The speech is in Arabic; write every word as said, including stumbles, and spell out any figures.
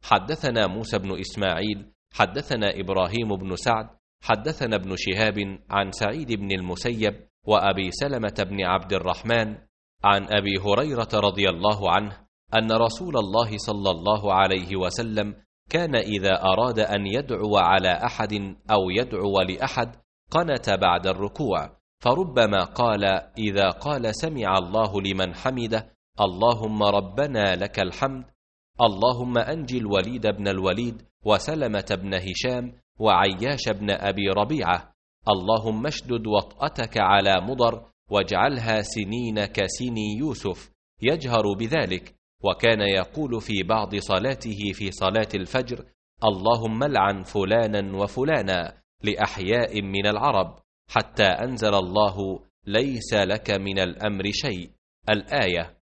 حدثنا موسى بن إسماعيل حدثنا إبراهيم بن سعد حدثنا ابن شهاب عن سعيد بن المسيب وأبي سلمة بن عبد الرحمن عن أبي هريرة رضي الله عنه أن رسول الله صلى الله عليه وسلم كان إذا أراد أن يدعو على أحد أو يدعو لأحد قنت بعد الركوع، فربما قال إذا قال سمع الله لمن حمده اللهم ربنا لك الحمد، اللهم أنج الوليد بن الوليد وسلمة بن هشام وعياش بن أبي ربيعة، اللهم اشدد وطأتك على مضر واجعلها سنين كسني يوسف، يجهر بذلك. وكان يقول في بعض صلاته في صلاة الفجر اللهم لعن فلانا وفلانا لأحياء من العرب، حتى أنزل الله ليس لك من الأمر شيء الآية.